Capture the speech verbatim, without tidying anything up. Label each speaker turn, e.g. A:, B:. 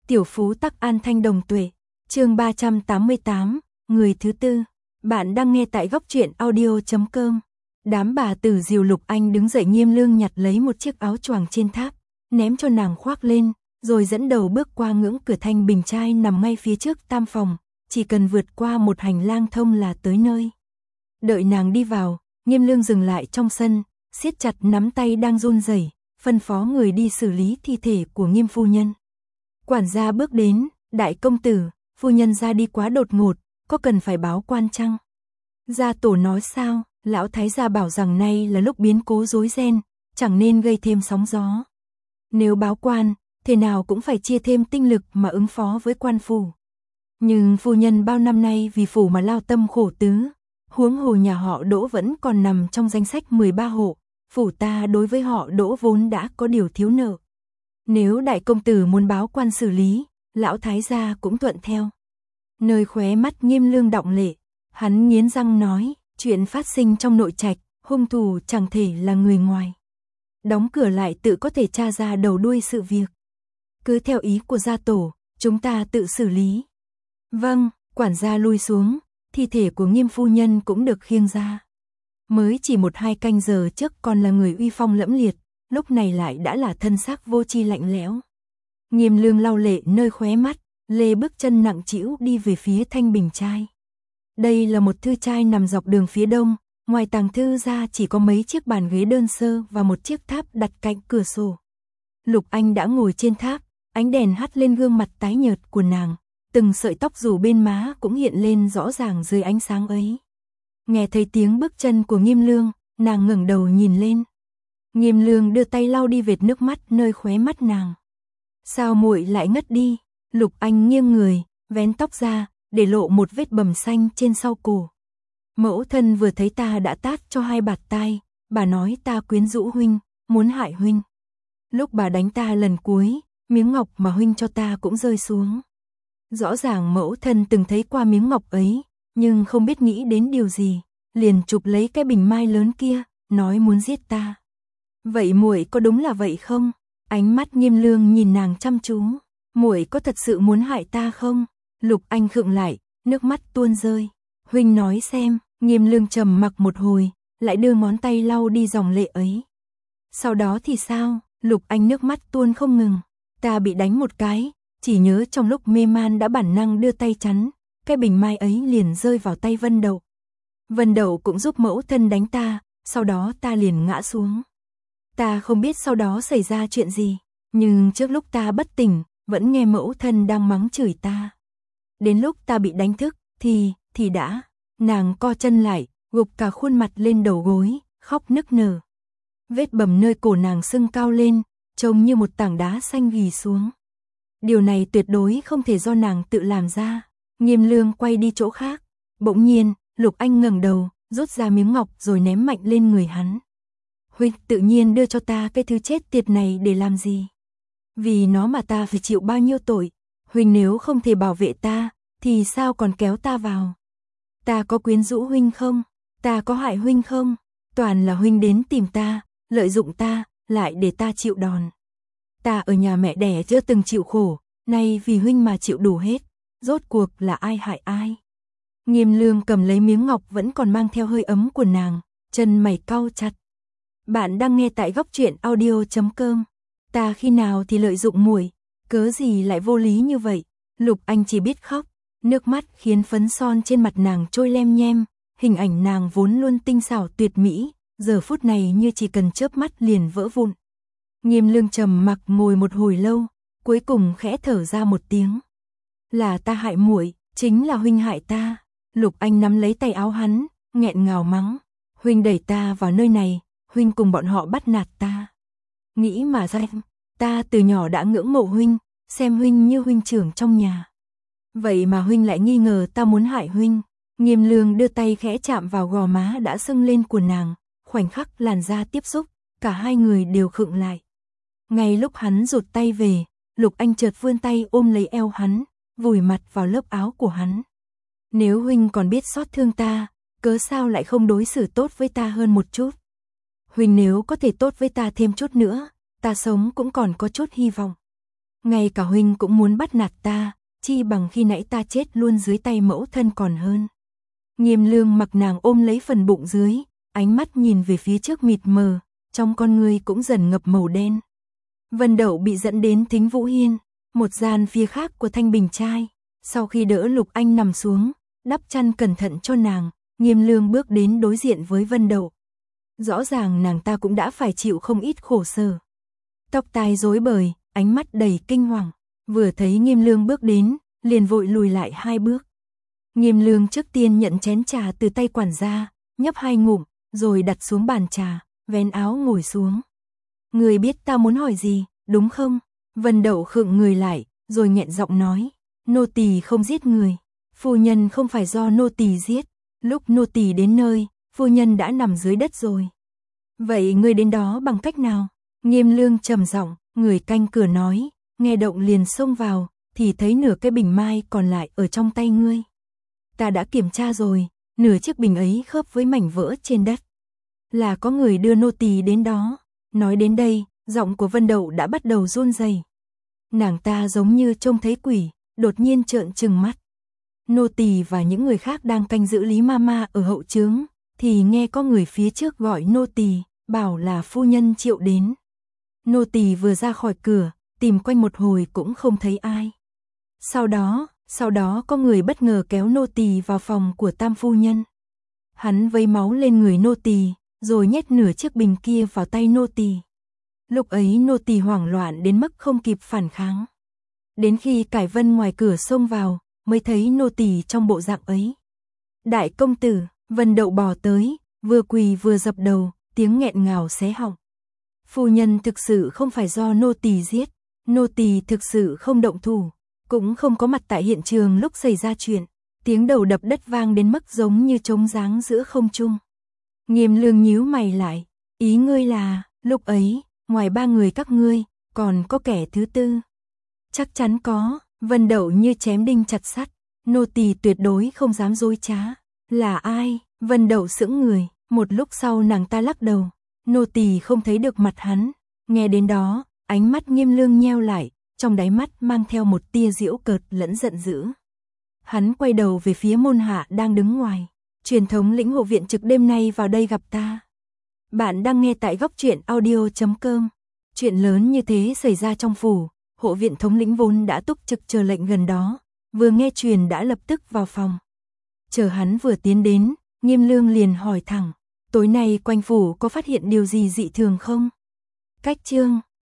A: Tiểu phú tắc an thanh đồng tuệ. Chương ba trăm tám mươi tám, người thứ tư. Bạn đang nghe tại góc truyện audio chấm com. Đám bà tử dìu Lục Anh đứng dậy, Nghiêm Lương nhặt lấy một chiếc áo choàng trên tháp, ném cho nàng khoác lên, rồi dẫn đầu bước qua ngưỡng cửa. Thanh bình trai nằm ngay phía trước tam phòng, chỉ cần vượt qua một hành lang thông là tới nơi. Đợi nàng đi vào, Nghiêm Lương dừng lại trong sân, siết chặt nắm tay đang run rẩy, phân phó người đi xử lý thi thể của Nghiêm phu nhân. Quản gia bước đến, đại công tử, phu nhân ra đi quá đột ngột, có cần phải báo quan chăng? Gia tổ nói sao? Lão thái gia bảo rằng nay là lúc biến cố rối ren, chẳng nên gây thêm sóng gió. Nếu báo quan, thế nào cũng phải chia thêm tinh lực mà ứng phó với quan phủ. Nhưng phu nhân bao năm nay vì phủ mà lao tâm khổ tứ, huống hồ nhà họ Đỗ vẫn còn nằm trong danh sách mười ba hộ, phủ ta đối với họ Đỗ vốn đã có điều thiếu nợ. Nếu đại công tử muốn báo quan xử lý, lão thái gia cũng thuận theo. Nơi khóe mắt Nghiêm Lương đọng lệ, hắn nghiến răng nói, chuyện phát sinh trong nội trạch, hung thủ chẳng thể là người ngoài. Đóng cửa lại tự có thể tra ra đầu đuôi sự việc. Cứ theo ý của gia tổ, chúng ta tự xử lý. Vâng, quản gia lui xuống, thi thể của Nghiêm phu nhân cũng được khiêng ra. Mới chỉ một hai canh giờ trước còn là người uy phong lẫm liệt, lúc này lại đã là thân xác vô tri lạnh lẽo. Nghiêm Lương lau lệ nơi khóe mắt, lê bước chân nặng trĩu đi về phía thanh bình trai. Đây là một thư trai nằm dọc đường phía đông, ngoài tàng thư ra chỉ có mấy chiếc bàn ghế đơn sơ và một chiếc tháp đặt cạnh cửa sổ. Lục Anh đã ngồi trên tháp, ánh đèn hắt lên gương mặt tái nhợt của nàng, từng sợi tóc rủ bên má cũng hiện lên rõ ràng dưới ánh sáng ấy. Nghe thấy tiếng bước chân của Nghiêm Lương, nàng ngẩng đầu nhìn lên. Nghiêm Lương đưa tay lau đi vệt nước mắt nơi khóe mắt nàng. Sao muội lại ngất đi? Lục Anh nghiêng người, vén tóc ra, để lộ một vết bầm xanh trên sau cổ. Mẫu thân vừa thấy ta đã tát cho hai bạt tai, bà nói ta quyến rũ huynh, muốn hại huynh. Lúc bà đánh ta lần cuối, miếng ngọc mà huynh cho ta cũng rơi xuống. Rõ ràng mẫu thân từng thấy qua miếng ngọc ấy, nhưng không biết nghĩ đến điều gì, liền chụp lấy cái bình mai lớn kia, nói muốn giết ta. Vậy muội có đúng là vậy không? Ánh mắt Nghiêm Lương nhìn nàng chăm chú. Muội có thật sự muốn hại ta không? Lục Anh khựng lại, nước mắt tuôn rơi. Huynh nói xem. Nghiêm Lương trầm mặc một hồi, lại đưa ngón tay lau đi dòng lệ ấy. Sau đó thì sao? Lục Anh nước mắt tuôn không ngừng. Ta bị đánh một cái, chỉ nhớ trong lúc mê man đã bản năng đưa tay chắn, cái bình mai ấy liền rơi vào tay Vân Đậu. Vân Đậu cũng giúp mẫu thân đánh ta, sau đó ta liền ngã xuống. Ta không biết sau đó xảy ra chuyện gì, nhưng trước lúc ta bất tỉnh, vẫn nghe mẫu thân đang mắng chửi ta. Đến lúc ta bị đánh thức, thì, thì đã, nàng co chân lại, gục cả khuôn mặt lên đầu gối, khóc nức nở. Vết bầm nơi cổ nàng sưng cao lên, trông như một tảng đá xanh ghì xuống. Điều này tuyệt đối không thể do nàng tự làm ra. Nghiêm Lương quay đi chỗ khác. Bỗng nhiên, Lục Anh ngẩng đầu, rút ra miếng ngọc rồi ném mạnh lên người hắn. Huynh tự nhiên đưa cho ta cái thứ chết tiệt này để làm gì? Vì nó mà ta phải chịu bao nhiêu tội. Huynh nếu không thể bảo vệ ta, thì sao còn kéo ta vào? Ta có quyến rũ huynh không? Ta có hại huynh không? Toàn là huynh đến tìm ta, lợi dụng ta, lại để ta chịu đòn. Ta ở nhà mẹ đẻ chưa từng chịu khổ, nay vì huynh mà chịu đủ hết. Rốt cuộc là ai hại ai? Nghiêm Lương cầm lấy miếng ngọc vẫn còn mang theo hơi ấm của nàng, chân mày cau chặt. Bạn đang nghe tại góc truyện audio chấm com. Ta khi nào thì lợi dụng muội, cớ gì lại vô lý như vậy? Lục Anh chỉ biết khóc, nước mắt khiến phấn son trên mặt nàng trôi lem nhem, hình ảnh nàng vốn luôn tinh xảo tuyệt mỹ, giờ phút này như chỉ cần chớp mắt liền vỡ vụn. Nghiêm Lương trầm mặc ngồi một hồi lâu, cuối cùng khẽ thở ra một tiếng. Là ta hại muội, chính là huynh hại ta. Lục Anh nắm lấy tay áo hắn, nghẹn ngào mắng. Huynh đẩy ta vào nơi này, huynh cùng bọn họ bắt nạt ta. Nghĩ mà ra, ta từ nhỏ đã ngưỡng mộ huynh, xem huynh như huynh trưởng trong nhà. Vậy mà huynh lại nghi ngờ ta muốn hại huynh. Nghiêm Lương đưa tay khẽ chạm vào gò má đã sưng lên của nàng, khoảnh khắc làn da tiếp xúc, cả hai người đều khựng lại. Ngay lúc hắn rụt tay về, Lục Anh chợt vươn tay ôm lấy eo hắn, vùi mặt vào lớp áo của hắn. Nếu huynh còn biết xót thương ta, cớ sao lại không đối xử tốt với ta hơn một chút? Huynh nếu có thể tốt với ta thêm chút nữa, ta sống cũng còn có chút hy vọng. Ngay cả huynh cũng muốn bắt nạt ta, chi bằng khi nãy ta chết luôn dưới tay mẫu thân còn hơn. Nghiêm Lương mặc nàng ôm lấy phần bụng dưới, ánh mắt nhìn về phía trước mịt mờ, trong con người cũng dần ngập màu đen. Vân Đậu bị dẫn đến Thính Vũ Hiên, một gian phía khác của Thanh Bình trai. Sau khi đỡ Lục Anh nằm xuống, đắp chăn cẩn thận cho nàng, Nghiêm Lương bước đến đối diện với Vân Đậu. Rõ ràng nàng ta cũng đã phải chịu không ít khổ sở. Tóc tai rối bời, ánh mắt đầy kinh hoàng, vừa thấy Nghiêm Lương bước đến, liền vội lùi lại hai bước. Nghiêm Lương trước tiên nhận chén trà từ tay quản gia, nhấp hai ngụm, rồi đặt xuống bàn trà, vén áo ngồi xuống. Người biết ta muốn hỏi gì, đúng không? Vân Đậu khựng người lại, rồi nghẹn giọng nói, nô tỳ không giết người, phu nhân không phải do nô tỳ giết, lúc nô tỳ đến nơi, phu nhân đã nằm dưới đất rồi. Vậy ngươi đến đó bằng cách nào? Nghiêm Lương trầm giọng, người canh cửa nói, nghe động liền xông vào, thì thấy nửa cái bình mai còn lại ở trong tay ngươi. Ta đã kiểm tra rồi, nửa chiếc bình ấy khớp với mảnh vỡ trên đất. Là có người đưa nô tỳ đến đó. Nói đến đây, giọng của Vân Đậu đã bắt đầu run rẩy. Nàng ta giống như trông thấy quỷ, đột nhiên trợn trừng mắt. Nô tỳ và những người khác đang canh giữ Lý Mama ở hậu trướng, thì nghe có người phía trước gọi nô tỳ, bảo là phu nhân triệu đến. Nô tỳ vừa ra khỏi cửa, tìm quanh một hồi cũng không thấy ai. Sau đó, sau đó có người bất ngờ kéo nô tỳ vào phòng của tam phu nhân. Hắn vấy máu lên người nô tỳ, rồi nhét nửa chiếc bình kia vào tay nô tỳ. Lúc ấy nô tỳ hoảng loạn đến mức không kịp phản kháng. Đến khi Cải Vân ngoài cửa xông vào, mới thấy nô tỳ trong bộ dạng ấy. Đại công tử, Vân Đậu bò tới, vừa quỳ vừa dập đầu, tiếng nghẹn ngào xé họng. Phu nhân thực sự không phải do nô tỳ giết, nô tỳ thực sự không động thủ, cũng không có mặt tại hiện trường lúc xảy ra chuyện. Tiếng đầu đập đất vang đến mức giống như trống giáng giữa không trung. Nghiêm Lương nhíu mày lại, ý ngươi là, lúc ấy, ngoài ba người các ngươi, còn có kẻ thứ tư. Chắc chắn có, Vân Đậu như chém đinh chặt sắt, nô tỳ tuyệt đối không dám dối trá. Là ai? Vân Đậu sững người, một lúc sau nàng ta lắc đầu, nô tỳ không thấy được mặt hắn. Nghe đến đó, ánh mắt Nghiêm Lương nheo lại, trong đáy mắt mang theo một tia giễu cợt lẫn giận dữ. Hắn quay đầu về phía môn hạ đang đứng ngoài. Truyền thống lĩnh hộ viện trực đêm nay vào đây gặp ta. Bạn đang nghe tại góc truyện audio chấm com. Chuyện lớn như thế xảy ra trong phủ, hộ viện thống lĩnh vốn đã túc trực chờ lệnh gần đó, vừa nghe truyền đã lập tức vào phòng. Chờ hắn vừa tiến đến, Nghiêm Lương liền hỏi thẳng, tối nay quanh phủ có phát hiện điều gì dị thường không? Cách chương